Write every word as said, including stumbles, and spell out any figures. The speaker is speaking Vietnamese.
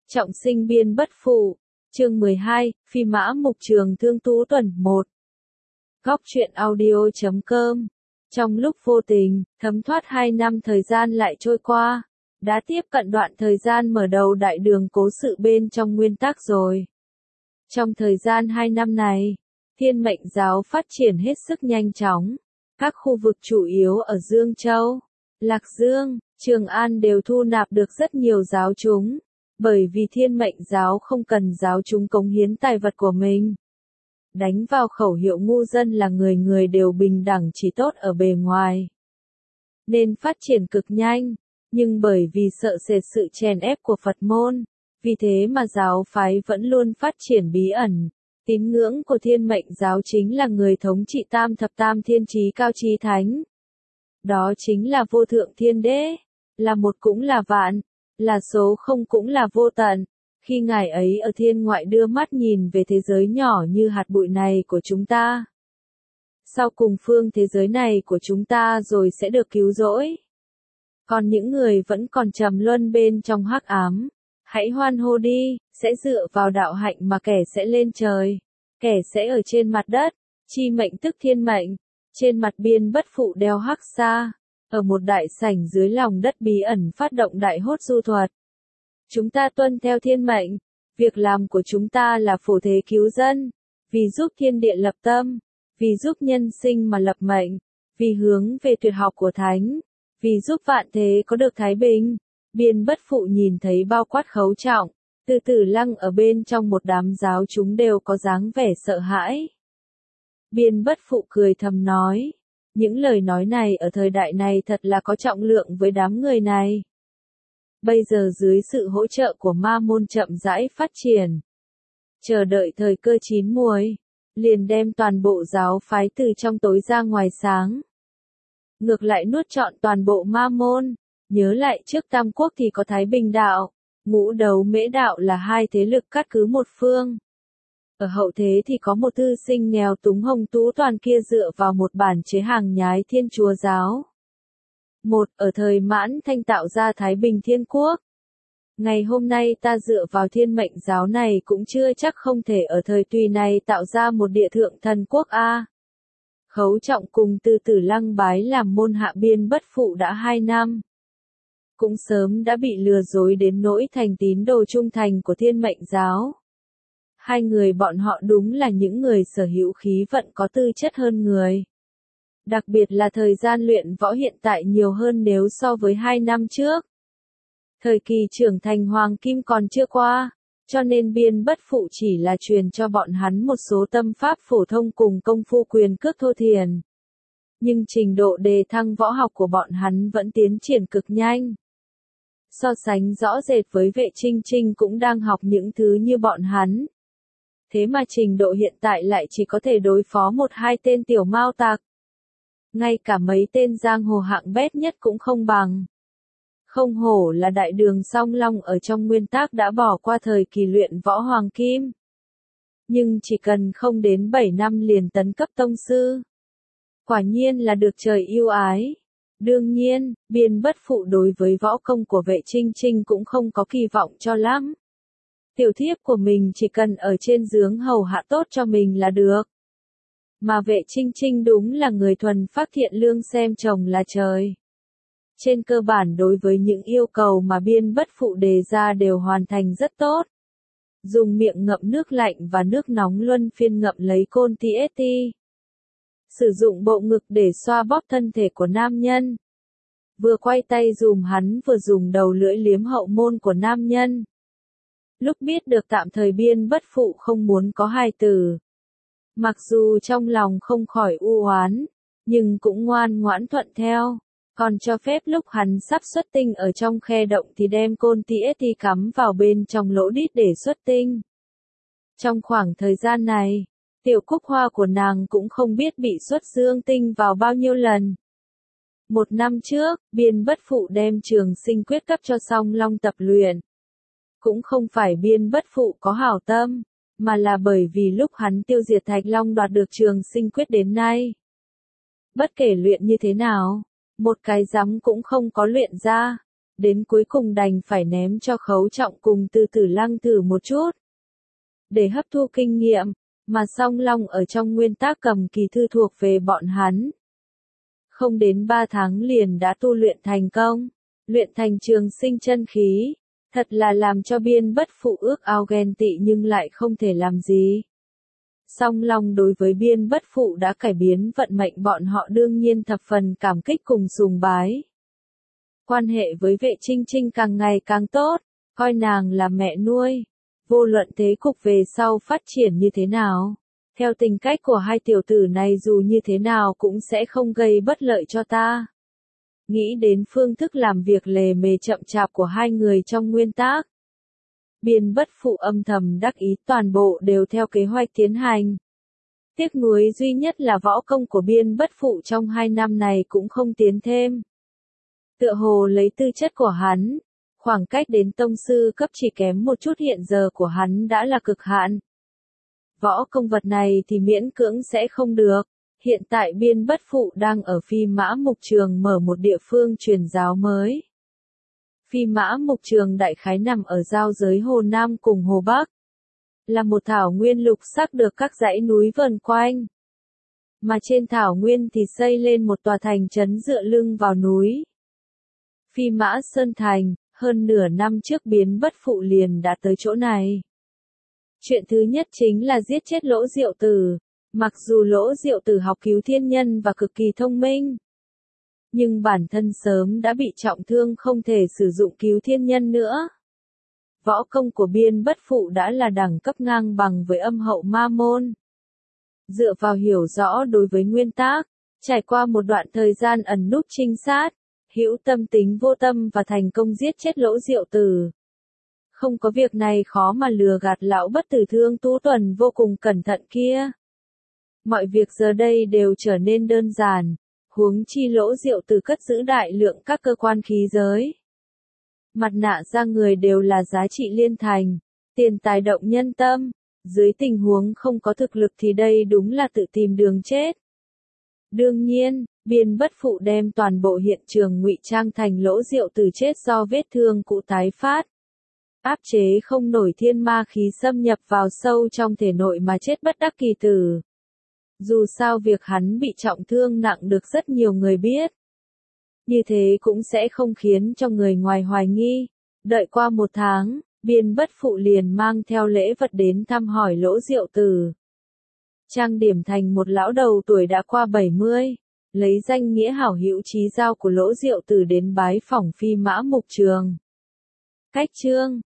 Trọng sinh biên bất phụ. Chương mười hai, Phi mã mục trường thương tú tuần một. Góc truyện audio chấm com. Trong lúc vô tình, thấm thoát hai năm thời gian lại trôi qua, đã tiếp cận đoạn thời gian mở đầu đại đường cố sự bên trong nguyên tắc rồi. Trong thời gian hai năm này, Thiên Mệnh giáo phát triển hết sức nhanh chóng. Các khu vực chủ yếu ở Dương Châu, Lạc Dương, Trường An đều thu nạp được rất nhiều giáo chúng, bởi vì Thiên Mệnh giáo không cần giáo chúng cống hiến tài vật của mình. Đánh vào khẩu hiệu ngu dân là người người đều bình đẳng chỉ tốt ở bề ngoài, nên phát triển cực nhanh, nhưng bởi vì sợ sệt sự chèn ép của Phật môn, vì thế mà giáo phái vẫn luôn phát triển bí ẩn. Tín ngưỡng của Thiên Mệnh giáo chính là người thống trị tam thập tam thiên trí cao trí thánh. Đó chính là vô thượng thiên đế, là một cũng là vạn, là số không cũng là vô tận. Khi ngài ấy ở thiên ngoại đưa mắt nhìn về thế giới nhỏ như hạt bụi này của chúng ta, sau cùng phương thế giới này của chúng ta rồi sẽ được cứu rỗi. Còn những người vẫn còn trầm luân bên trong hắc ám, hãy hoan hô đi, sẽ dựa vào đạo hạnh mà kẻ sẽ lên trời, kẻ sẽ ở trên mặt đất. Chi mệnh tức thiên mệnh, trên mặt biên bất phụ đeo hắc sa, ở một đại sảnh dưới lòng đất bí ẩn phát động đại hốt du thuật. Chúng ta tuân theo thiên mệnh, việc làm của chúng ta là phổ thế cứu dân, vì giúp thiên địa lập tâm, vì giúp nhân sinh mà lập mệnh, vì hướng về tuyệt học của thánh, vì giúp vạn thế có được thái bình. Biên bất phụ nhìn thấy bao quát khấu trọng, từ từ lăng ở bên trong một đám giáo chúng đều có dáng vẻ sợ hãi. Biên bất phụ cười thầm nói, những lời nói này ở thời đại này thật là có trọng lượng với đám người này. Bây giờ dưới sự hỗ trợ của ma môn chậm rãi phát triển, chờ đợi thời cơ chín muồi, liền đem toàn bộ giáo phái từ trong tối ra ngoài sáng. Ngược lại nuốt trọn toàn bộ ma môn, nhớ lại trước Tam Quốc thì có Thái Bình đạo, Ngũ Đấu Mễ đạo là hai thế lực cắt cứ một phương. Ở hậu thế thì có một thư sinh nghèo túng Hồng Tú Toàn kia dựa vào một bản chế hàng nhái Thiên Chúa giáo. Một, ở thời Mãn Thanh tạo ra Thái Bình Thiên Quốc. Ngày hôm nay ta dựa vào Thiên Mệnh giáo này cũng chưa chắc không thể ở thời Tùy này tạo ra một địa thượng thần quốc a. Khấu trọng cùng Từ Tử Lăng bái làm môn hạ biên bất phụ đã hai năm. Cũng sớm đã bị lừa dối đến nỗi thành tín đồ trung thành của Thiên Mệnh giáo. Hai người bọn họ đúng là những người sở hữu khí vận có tư chất hơn người. Đặc biệt là thời gian luyện võ hiện tại nhiều hơn nếu so với hai năm trước. Thời kỳ trưởng thành hoàng kim còn chưa qua, cho nên biên bất phụ chỉ là truyền cho bọn hắn một số tâm pháp phổ thông cùng công phu quyền cước thô thiền. Nhưng trình độ đề thăng võ học của bọn hắn vẫn tiến triển cực nhanh. So sánh rõ rệt với Vệ Trinh Trinh cũng đang học những thứ như bọn hắn. Thế mà trình độ hiện tại lại chỉ có thể đối phó một hai tên tiểu mao tặc. Ngay cả mấy tên giang hồ hạng bét nhất cũng không bằng. Không hổ là đại đường song long ở trong nguyên tắc đã bỏ qua thời kỳ luyện võ hoàng kim. Nhưng chỉ cần không đến bảy năm liền tấn cấp tông sư. Quả nhiên là được trời yêu ái. Đương nhiên, biên bất phụ đối với võ công của Vệ Trinh Trinh cũng không có kỳ vọng cho lắm. Tiểu thiếp của mình chỉ cần ở trên giường hầu hạ tốt cho mình là được. Mà Vệ Trinh Trinh đúng là người thuần phác thiện lương xem chồng là trời. Trên cơ bản đối với những yêu cầu mà biên bất phụ đề ra đều hoàn thành rất tốt. Dùng miệng ngậm nước lạnh và nước nóng luân phiên ngậm lấy côn ti ét ti. Sử dụng bộ ngực để xoa bóp thân thể của nam nhân. Vừa quay tay dùm hắn vừa dùng đầu lưỡi liếm hậu môn của nam nhân. Lúc biết được tạm thời biên bất phụ không muốn có hài tử. Mặc dù trong lòng không khỏi u oán, nhưng cũng ngoan ngoãn thuận theo. Còn cho phép lúc hắn sắp xuất tinh ở trong khe động thì đem côn ti ét ti cắm vào bên trong lỗ đít để xuất tinh. Trong khoảng thời gian này, tiểu cúc hoa của nàng cũng không biết bị xuất dương tinh vào bao nhiêu lần. Một năm trước, biên bất phụ đem trường sinh quyết cấp cho song long tập luyện. Cũng không phải biên bất phụ có hảo tâm, mà là bởi vì lúc hắn tiêu diệt Thạch Long đoạt được trường sinh quyết đến nay. Bất kể luyện như thế nào, một cái rắm cũng không có luyện ra. đến cuối cùng đành phải ném cho Khấu Trọng cùng Từ Tử Lăng thử một chút. Để hấp thu kinh nghiệm, mà Song Long ở trong nguyên tác cầm kỳ thư thuộc về bọn hắn. Không đến ba tháng liền đã tu luyện thành công, luyện thành trường sinh chân khí, thật là làm cho Biên Bất Phụ ước ao ghen tị nhưng lại không thể làm gì. Song Long đối với Biên Bất Phụ đã cải biến vận mệnh bọn họ đương nhiên thập phần cảm kích cùng sùng bái. Quan hệ với Vệ Trinh Trinh càng ngày càng tốt, coi nàng là mẹ nuôi. Vô luận thế cục về sau phát triển như thế nào, theo tình cách của hai tiểu tử này dù như thế nào cũng sẽ không gây bất lợi cho ta. Nghĩ đến phương thức làm việc lề mề chậm chạp của hai người trong nguyên tác, Biên Bất Phụ âm thầm đắc ý, toàn bộ đều theo kế hoạch tiến hành. Tiếc nuối duy nhất là võ công của Biên Bất Phụ trong hai năm này cũng không tiến thêm. Tựa hồ lấy tư chất của hắn, khoảng cách đến tông sư cấp chỉ kém một chút hiện giờ của hắn đã là cực hạn. Võ công vật này thì miễn cưỡng sẽ không được. Hiện tại Biên Bất Phụ đang ở Phi Mã Mục Trường mở một địa phương truyền giáo mới. Phi Mã Mục Trường đại khái nằm ở giao giới Hồ Nam cùng Hồ Bắc. Là một thảo nguyên lục sắc được các dãy núi vờn quanh. Mà trên thảo nguyên thì xây lên một tòa thành trấn dựa lưng vào núi. Phi Mã Sơn Thành, hơn nửa năm trước Biên Bất Phụ liền đã tới chỗ này. Chuyện thứ nhất chính là giết chết Lỗ Diệu Tử. Mặc dù Lỗ Diệu Tử học cứu thiên nhân và cực kỳ thông minh, nhưng bản thân sớm đã bị trọng thương không thể sử dụng cứu thiên nhân nữa. Võ công của Biên Bất Phụ đã là đẳng cấp ngang bằng với Âm Hậu Ma Môn. Dựa vào hiểu rõ đối với nguyên tác, trải qua một đoạn thời gian ẩn núp trinh sát, hữu tâm tính vô tâm và thành công giết chết Lỗ Diệu Tử. Không có việc này khó mà lừa gạt lão bất tử Thương Tú Tuần vô cùng cẩn thận kia. Mọi việc giờ đây đều trở nên đơn giản, huống chi Lỗ Diệu Tử cất giữ đại lượng các cơ quan khí giới. Mặt nạ ra người đều là giá trị liên thành, tiền tài động nhân tâm, dưới tình huống không có thực lực thì đây đúng là tự tìm đường chết. Đương nhiên, Biên Bất Phụ đem toàn bộ hiện trường ngụy trang thành Lỗ Diệu Tử chết do vết thương cũ tái phát. Áp chế không nổi thiên ma khí xâm nhập vào sâu trong thể nội mà chết bất đắc kỳ tử. Dù sao việc hắn bị trọng thương nặng được rất nhiều người biết. Như thế cũng sẽ không khiến cho người ngoài hoài nghi. Đợi qua một tháng, Biên Bất Phụ liền mang theo lễ vật đến thăm hỏi Lỗ Diệu Tử. Trang điểm thành một lão đầu tuổi đã qua bảy mươi, lấy danh nghĩa hảo hữu chí giao của Lỗ Diệu Tử đến bái phỏng Phi Mã Mục Trường. Cách chương